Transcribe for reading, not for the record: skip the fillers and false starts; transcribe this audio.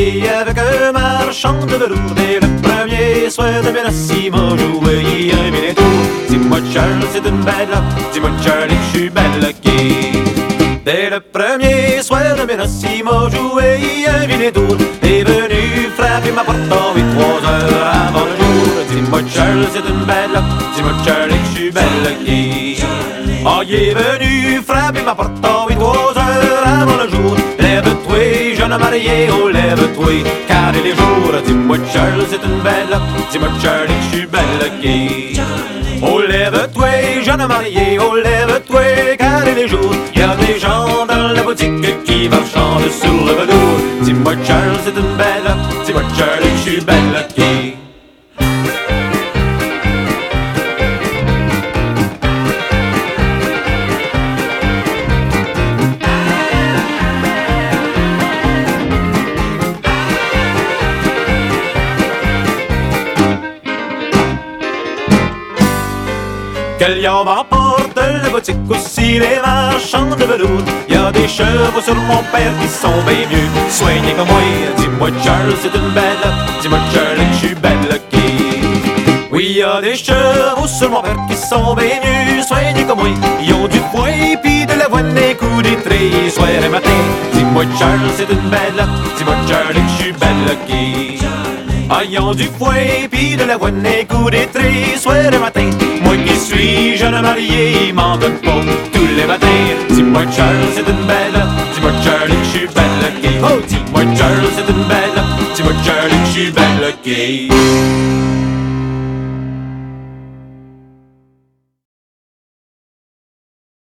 gay avec un marchand de velours. Dès le premier soir de mes noces, il m'a joué un billet tour. Dis-moi Charles, c'est une belle là. Dis-moi Charlie, que je suis belle gay. Dès le premier soir de mes noces, il m'a joué un billet tour. Est venu frapper ma porte en 3 heures avant le jour. Dis-moi Charles, c'est une belle là. Dis-moi Charlie, que je suis belle gay. Oh, il est venu frapper ma porte en 3 heures avant le jour. Lève-toi, jeune marié, oh lève-toi, car il est jour. Dis-moi Charles, c'est une belle, dis-moi Charlie, que je suis belle gay. Oh lève-toi, jeune marié, oh lève-toi, car il est jour. Il y a des gens dans la boutique qui marchandent sur le velours. Dis-moi Charles, c'est une belle, dis-moi Charlie, que je suis belle gay. Que lion m'emporte la boutique aussi les marchands de velours. Y a des chevaux sur mon père qui sont bien mieux soignés que moi. Dis-moi Charles, c'est une belle, dis-moi Charlie, que je suis belle gay. Oui, y a des chevaux sur mon père qui sont bien mieux soignés que moi. Ils ont du foin pis de l'avoine et coups d'étré soir et matin. Dis-moi Charles, c'est une belle, dis-moi Charlie, que je suis belle gay. Ah, ils ont du foin pis de l'avoine et coups d'étré soir et matin. Moi qui suis jeune marié, il m'en donne pas tous les matins. Dis-moi Charles, c'est une belle, dis-moi Charlie, que je suis belle gay. Oh, dis-moi Charles, c'est une belle, dis-moi Charlie, que je suis belle gay.